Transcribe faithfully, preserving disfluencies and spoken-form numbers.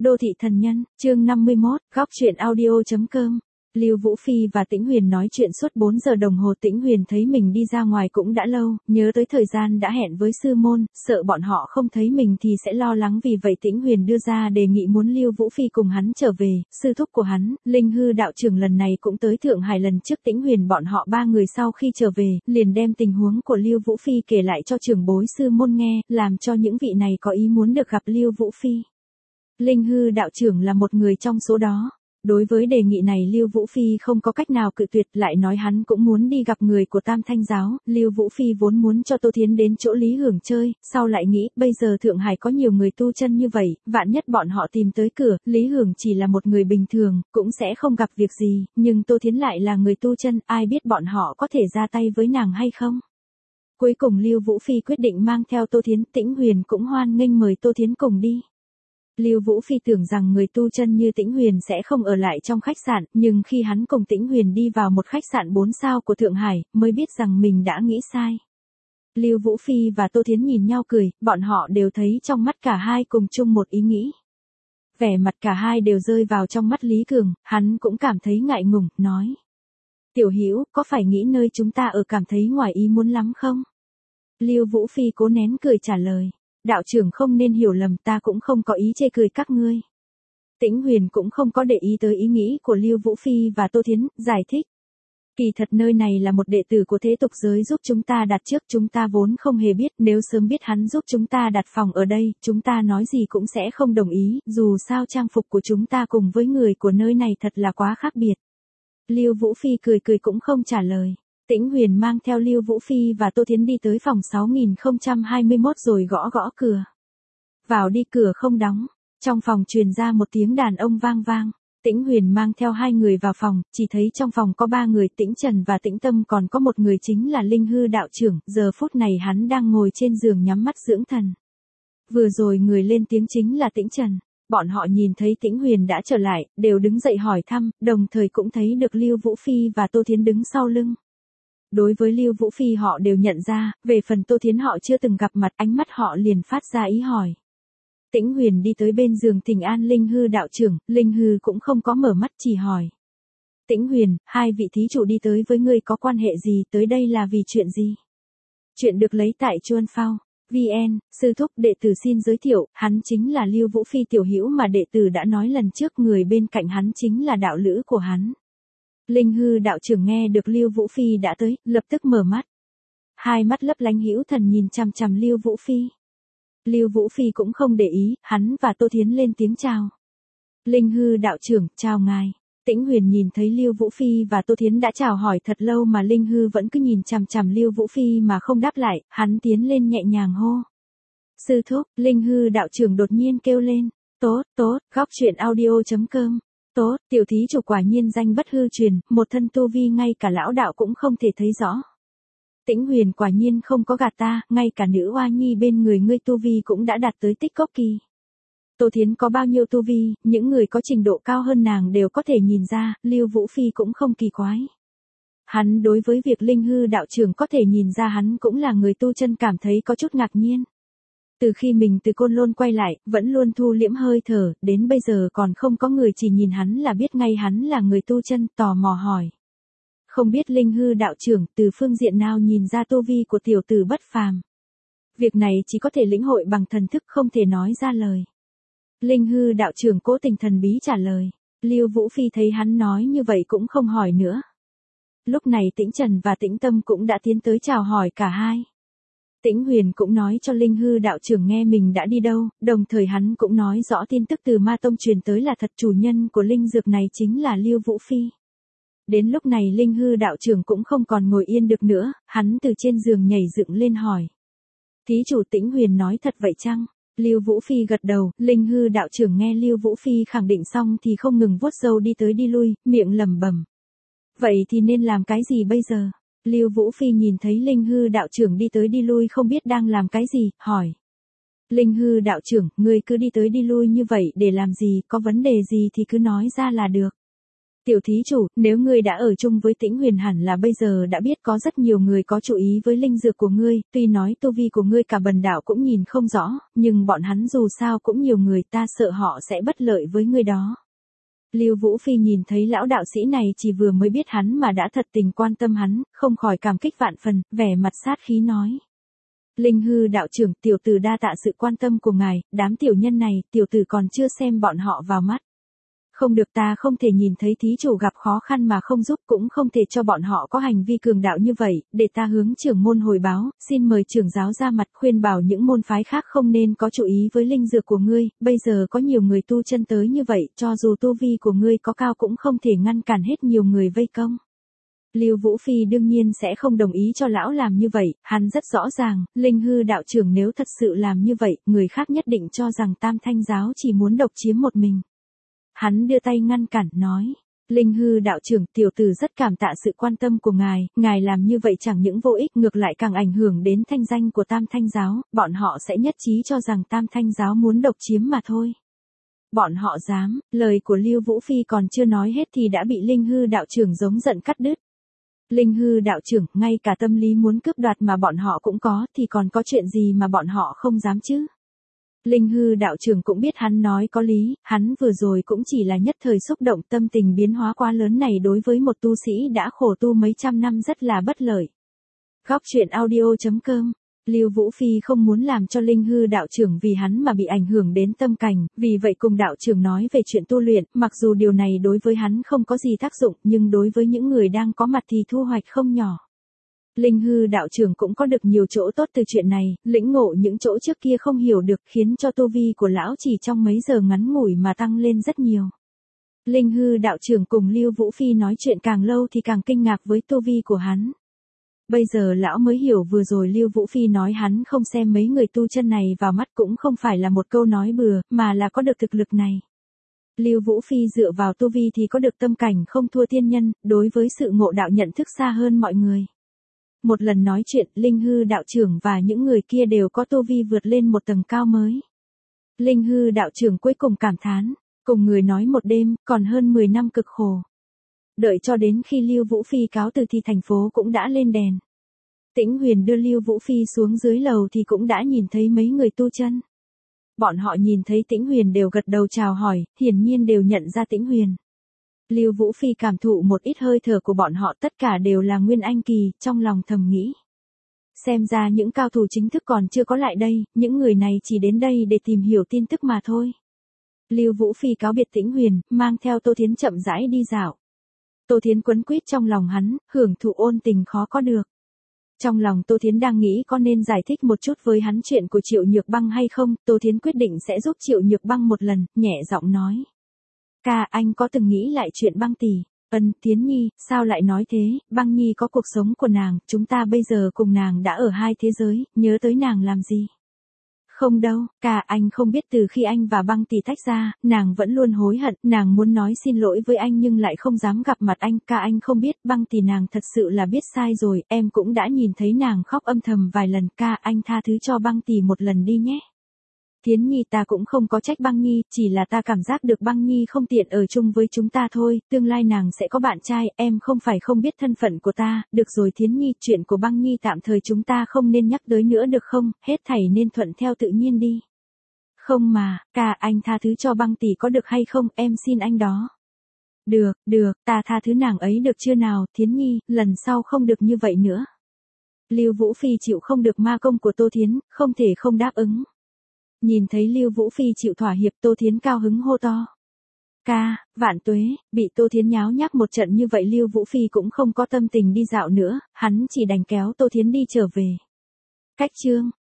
Đô thị thần nhân, chương năm mươi mốt, góc truyện audio.com. Lưu Vũ Phi và Tĩnh Huyền nói chuyện suốt bốn giờ đồng hồ. Tĩnh Huyền thấy mình đi ra ngoài cũng đã lâu, nhớ tới thời gian đã hẹn với sư môn, sợ bọn họ không thấy mình thì sẽ lo lắng, vì vậy Tĩnh Huyền đưa ra đề nghị muốn Lưu Vũ Phi cùng hắn trở về. Sư thúc của hắn, Linh Hư đạo trưởng lần này cũng tới Thượng Hải. Lần trước Tĩnh Huyền bọn họ ba người sau khi trở về, liền đem tình huống của Lưu Vũ Phi kể lại cho trưởng bối sư môn nghe, làm cho những vị này có ý muốn được gặp Lưu Vũ Phi. Linh Hư đạo trưởng là một người trong số đó. Đối với đề nghị này Lưu Vũ Phi không có cách nào cự tuyệt, lại nói hắn cũng muốn đi gặp người của Tam Thanh giáo. Lưu Vũ Phi vốn muốn cho Tô Thiến đến chỗ Lý Hưởng chơi, sau lại nghĩ, bây giờ Thượng Hải có nhiều người tu chân như vậy, vạn nhất bọn họ tìm tới cửa, Lý Hưởng chỉ là một người bình thường, cũng sẽ không gặp việc gì, nhưng Tô Thiến lại là người tu chân, ai biết bọn họ có thể ra tay với nàng hay không. Cuối cùng Lưu Vũ Phi quyết định mang theo Tô Thiến. Tĩnh Huyền cũng hoan nghênh mời Tô Thiến cùng đi. Lưu Vũ Phi tưởng rằng người tu chân như Tĩnh Huyền sẽ không ở lại trong khách sạn, nhưng khi hắn cùng Tĩnh Huyền đi vào một khách sạn bốn sao của Thượng Hải, mới biết rằng mình đã nghĩ sai. Lưu Vũ Phi và Tô Thiến nhìn nhau cười, bọn họ đều thấy trong mắt cả hai cùng chung một ý nghĩ. Vẻ mặt cả hai đều rơi vào trong mắt Lý Cường, hắn cũng cảm thấy ngại ngùng, nói: "Tiểu Hữu, có phải nghĩ nơi chúng ta ở cảm thấy ngoài ý muốn lắm không?" Lưu Vũ Phi cố nén cười trả lời: "Đạo trưởng không nên hiểu lầm, ta cũng không có ý chê cười các ngươi." Tĩnh Huyền cũng không có để ý tới ý nghĩ của Lưu Vũ Phi và Tô Thiến, giải thích: "Kỳ thật nơi này là một đệ tử của thế tục giới giúp chúng ta đặt trước, chúng ta vốn không hề biết, nếu sớm biết hắn giúp chúng ta đặt phòng ở đây, chúng ta nói gì cũng sẽ không đồng ý, dù sao trang phục của chúng ta cùng với người của nơi này thật là quá khác biệt." Lưu Vũ Phi cười cười cũng không trả lời. Tĩnh Huyền mang theo Lưu Vũ Phi và Tô Thiến đi tới phòng sáu nghìn không trăm hai mươi mốt rồi gõ gõ cửa. Vào đi, cửa không đóng. Trong phòng truyền ra một tiếng đàn ông vang vang. Tĩnh Huyền mang theo hai người vào phòng, chỉ thấy trong phòng có ba người, Tĩnh Trần và Tĩnh Tâm, còn có một người chính là Linh Hư đạo trưởng, giờ phút này hắn đang ngồi trên giường nhắm mắt dưỡng thần. Vừa rồi người lên tiếng chính là Tĩnh Trần. Bọn họ nhìn thấy Tĩnh Huyền đã trở lại, đều đứng dậy hỏi thăm, đồng thời cũng thấy được Lưu Vũ Phi và Tô Thiến đứng sau lưng. Đối với Lưu Vũ Phi họ đều nhận ra, về phần Tô Thiến họ chưa từng gặp mặt, ánh mắt họ liền phát ra ý hỏi. Tĩnh Huyền đi tới bên giường thỉnh an Linh Hư đạo trưởng, Linh Hư cũng không có mở mắt, chỉ hỏi: "Tĩnh Huyền, hai vị thí chủ đi tới với ngươi có quan hệ gì, tới đây là vì chuyện gì?" Chuyện được lấy tại Chuan Phao. vê en, sư thúc, đệ tử xin giới thiệu, hắn chính là Lưu Vũ Phi tiểu hữu mà đệ tử đã nói lần trước, người bên cạnh hắn chính là đạo lữ của hắn. Linh Hư đạo trưởng nghe được Lưu Vũ Phi đã tới, lập tức mở mắt. Hai mắt lấp lánh hữu thần nhìn chằm chằm Lưu Vũ Phi. Lưu Vũ Phi cũng không để ý, hắn và Tô Thiến lên tiếng chào. "Linh Hư đạo trưởng, chào ngài." Tĩnh Huyền nhìn thấy Lưu Vũ Phi và Tô Thiến đã chào hỏi thật lâu mà Linh Hư vẫn cứ nhìn chằm chằm Lưu Vũ Phi mà không đáp lại, hắn tiến lên nhẹ nhàng hô: "Sư thúc." Linh Hư đạo trưởng đột nhiên kêu lên: "Tốt, tốt, góc truyện audio.com. Tốt, tiểu thí chủ quả nhiên danh bất hư truyền, một thân tu vi ngay cả lão đạo cũng không thể thấy rõ. Tĩnh Huyền quả nhiên không có gạt ta, ngay cả nữ oa nhi bên người ngươi tu vi cũng đã đạt tới tích cốc kỳ. Tô Thiến có bao nhiêu tu vi, những người có trình độ cao hơn nàng đều có thể nhìn ra, Lưu Vũ Phi cũng không kỳ quái." Hắn đối với việc Linh Hư đạo trưởng có thể nhìn ra hắn cũng là người tu chân cảm thấy có chút ngạc nhiên. Từ khi mình từ Côn Lôn quay lại, vẫn luôn thu liễm hơi thở, đến bây giờ còn không có người chỉ nhìn hắn là biết ngay hắn là người tu chân, tò mò hỏi: "Không biết Linh Hư đạo trưởng từ phương diện nào nhìn ra tu vi của tiểu tử bất phàm?" Việc này chỉ có thể lĩnh hội bằng thần thức, không thể nói ra lời. Linh Hư đạo trưởng cố tình thần bí trả lời. Lưu Vũ Phi thấy hắn nói như vậy cũng không hỏi nữa. Lúc này Tĩnh Trần và Tĩnh Tâm cũng đã tiến tới chào hỏi cả hai. Tĩnh Huyền cũng nói cho Linh Hư đạo trưởng nghe mình đã đi đâu, đồng thời hắn cũng nói rõ tin tức từ Ma Tông truyền tới là thật, chủ nhân của linh dược này chính là Lưu Vũ Phi. Đến lúc này Linh Hư đạo trưởng cũng không còn ngồi yên được nữa, hắn từ trên giường nhảy dựng lên hỏi: "Thí chủ, Tĩnh Huyền nói thật vậy chăng?" Lưu Vũ Phi gật đầu. Linh Hư đạo trưởng nghe Lưu Vũ Phi khẳng định xong thì không ngừng vuốt râu đi tới đi lui, miệng lẩm bẩm: "Vậy thì nên làm cái gì bây giờ?" Lưu Vũ Phi nhìn thấy Linh Hư đạo trưởng đi tới đi lui không biết đang làm cái gì, hỏi: "Linh Hư đạo trưởng, ngươi cứ đi tới đi lui như vậy để làm gì, có vấn đề gì thì cứ nói ra là được." Tiểu thí chủ, nếu ngươi đã ở chung với Tĩnh Huyền hẳn là bây giờ đã biết có rất nhiều người có chú ý với linh dược của ngươi, tuy nói tu vi của ngươi cả bần đạo cũng nhìn không rõ, nhưng bọn hắn dù sao cũng nhiều người, ta sợ họ sẽ bất lợi với ngươi đó. Lưu Vũ Phi nhìn thấy lão đạo sĩ này chỉ vừa mới biết hắn mà đã thật tình quan tâm hắn, không khỏi cảm kích vạn phần, vẻ mặt sát khí nói. Linh hư đạo trưởng, tiểu tử đa tạ sự quan tâm của ngài, đám tiểu nhân này, tiểu tử còn chưa xem bọn họ vào mắt. Không được, ta không thể nhìn thấy thí chủ gặp khó khăn mà không giúp, cũng không thể cho bọn họ có hành vi cường đạo như vậy, để ta hướng trưởng môn hồi báo, xin mời trưởng giáo ra mặt khuyên bảo những môn phái khác không nên có chú ý với linh dược của ngươi, bây giờ có nhiều người tu chân tới như vậy, cho dù tu vi của ngươi có cao cũng không thể ngăn cản hết nhiều người vây công. Lưu Vũ Phi đương nhiên sẽ không đồng ý cho lão làm như vậy, hắn rất rõ ràng, linh hư đạo trưởng nếu thật sự làm như vậy, người khác nhất định cho rằng Tam Thanh giáo chỉ muốn độc chiếm một mình. Hắn đưa tay ngăn cản, nói, Linh hư đạo trưởng, tiểu tử rất cảm tạ sự quan tâm của ngài, ngài làm như vậy chẳng những vô ích ngược lại càng ảnh hưởng đến thanh danh của Tam Thanh giáo, bọn họ sẽ nhất trí cho rằng Tam Thanh giáo muốn độc chiếm mà thôi. Bọn họ dám, lời của Lưu Vũ Phi còn chưa nói hết thì đã bị Linh hư đạo trưởng giống giận cắt đứt. Linh hư đạo trưởng, ngay cả tâm lý muốn cướp đoạt mà bọn họ cũng có thì còn có chuyện gì mà bọn họ không dám chứ? Linh hư đạo trưởng cũng biết hắn nói có lý, hắn vừa rồi cũng chỉ là nhất thời xúc động, tâm tình biến hóa quá lớn này đối với một tu sĩ đã khổ tu mấy trăm năm rất là bất lợi. Góc truyện audio chấm com. Lưu Vũ Phi không muốn làm cho Linh hư đạo trưởng vì hắn mà bị ảnh hưởng đến tâm cảnh, vì vậy cùng đạo trưởng nói về chuyện tu luyện, mặc dù điều này đối với hắn không có gì tác dụng, nhưng đối với những người đang có mặt thì thu hoạch không nhỏ. Linh hư đạo trưởng cũng có được nhiều chỗ tốt từ chuyện này, lĩnh ngộ những chỗ trước kia không hiểu được, khiến cho tu vi của lão chỉ trong mấy giờ ngắn ngủi mà tăng lên rất nhiều. Linh hư đạo trưởng cùng Lưu Vũ Phi nói chuyện càng lâu thì càng kinh ngạc với tu vi của hắn. Bây giờ lão mới hiểu vừa rồi Lưu Vũ Phi nói hắn không xem mấy người tu chân này vào mắt cũng không phải là một câu nói bừa, mà là có được thực lực này. Lưu Vũ Phi dựa vào tu vi thì có được tâm cảnh không thua thiên nhân, đối với sự ngộ đạo nhận thức xa hơn mọi người. Một lần nói chuyện, Linh hư đạo trưởng và những người kia đều có tu vi vượt lên một tầng cao mới. Linh hư đạo trưởng cuối cùng cảm thán, cùng người nói một đêm, còn hơn mười năm cực khổ. Đợi cho đến khi Lưu Vũ Phi cáo từ thì thành phố cũng đã lên đèn. Tĩnh Huyền đưa Lưu Vũ Phi xuống dưới lầu thì cũng đã nhìn thấy mấy người tu chân. Bọn họ nhìn thấy Tĩnh Huyền đều gật đầu chào hỏi, hiển nhiên đều nhận ra Tĩnh Huyền. Lưu Vũ Phi cảm thụ một ít hơi thở của bọn họ, tất cả đều là Nguyên Anh kỳ, trong lòng thầm nghĩ. Xem ra những cao thủ chính thức còn chưa có lại đây, những người này chỉ đến đây để tìm hiểu tin tức mà thôi. Lưu Vũ Phi cáo biệt Tĩnh Huyền, mang theo Tô Thiến chậm rãi đi dạo. Tô Thiến quấn quýt trong lòng hắn, hưởng thụ ôn tình khó có được. Trong lòng Tô Thiến đang nghĩ có nên giải thích một chút với hắn chuyện của Triệu Nhược Băng hay không, Tô Thiến quyết định sẽ giúp Triệu Nhược Băng một lần, nhẹ giọng nói. Ca, anh có từng nghĩ lại chuyện Băng tỷ? Ân, Thiến Nhi, sao lại nói thế, Băng Nhi có cuộc sống của nàng, chúng ta bây giờ cùng nàng đã ở hai thế giới, nhớ tới nàng làm gì? Không đâu, ca, anh không biết từ khi anh và Băng tỷ tách ra, nàng vẫn luôn hối hận, nàng muốn nói xin lỗi với anh nhưng lại không dám gặp mặt anh, ca anh không biết, Băng tỷ nàng thật sự là biết sai rồi, em cũng đã nhìn thấy nàng khóc âm thầm vài lần, ca anh tha thứ cho Băng tỷ một lần đi nhé. Thiến Nhi, ta cũng không có trách Băng Nhi, chỉ là ta cảm giác được Băng Nhi không tiện ở chung với chúng ta thôi, tương lai nàng sẽ có bạn trai, em không phải không biết thân phận của ta, được rồi Thiến Nhi, chuyện của Băng Nhi tạm thời chúng ta không nên nhắc tới nữa được không, hết thảy nên thuận theo tự nhiên đi. Không mà, ca anh tha thứ cho Băng tỷ có được hay không, em xin anh đó. Được, được, ta tha thứ nàng ấy được chưa nào, Thiến Nhi, lần sau không được như vậy nữa. Lưu Vũ Phi chịu không được ma công của Tô Thiến, không thể không đáp ứng. Nhìn thấy Lưu Vũ Phi chịu thỏa hiệp, Tô Thiến cao hứng hô to. Ca, vạn tuế, bị Tô Thiến nháo nhác một trận như vậy Lưu Vũ Phi cũng không có tâm tình đi dạo nữa, hắn chỉ đành kéo Tô Thiến đi trở về. Cách chương